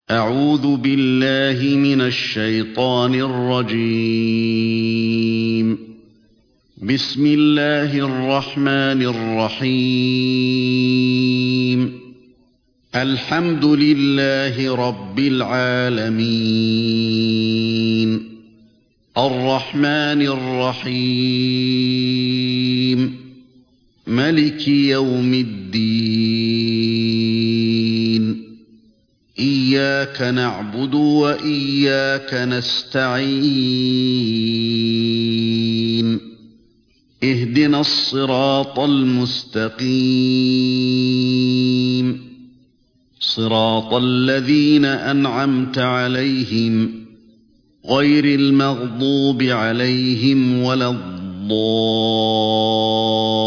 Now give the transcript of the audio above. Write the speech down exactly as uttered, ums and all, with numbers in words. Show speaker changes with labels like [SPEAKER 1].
[SPEAKER 1] أعوذ بالله من الشيطان الرجيم. بسم الله الرحمن الرحيم. الحمد لله رب العالمين. الرحمن الرحيم. ملك يوم الدين. إياك نعبد وإياك نستعين. اهدنا الصراط المستقيم. صراط الذين أنعمت عليهم غير المغضوب عليهم ولا الضالين.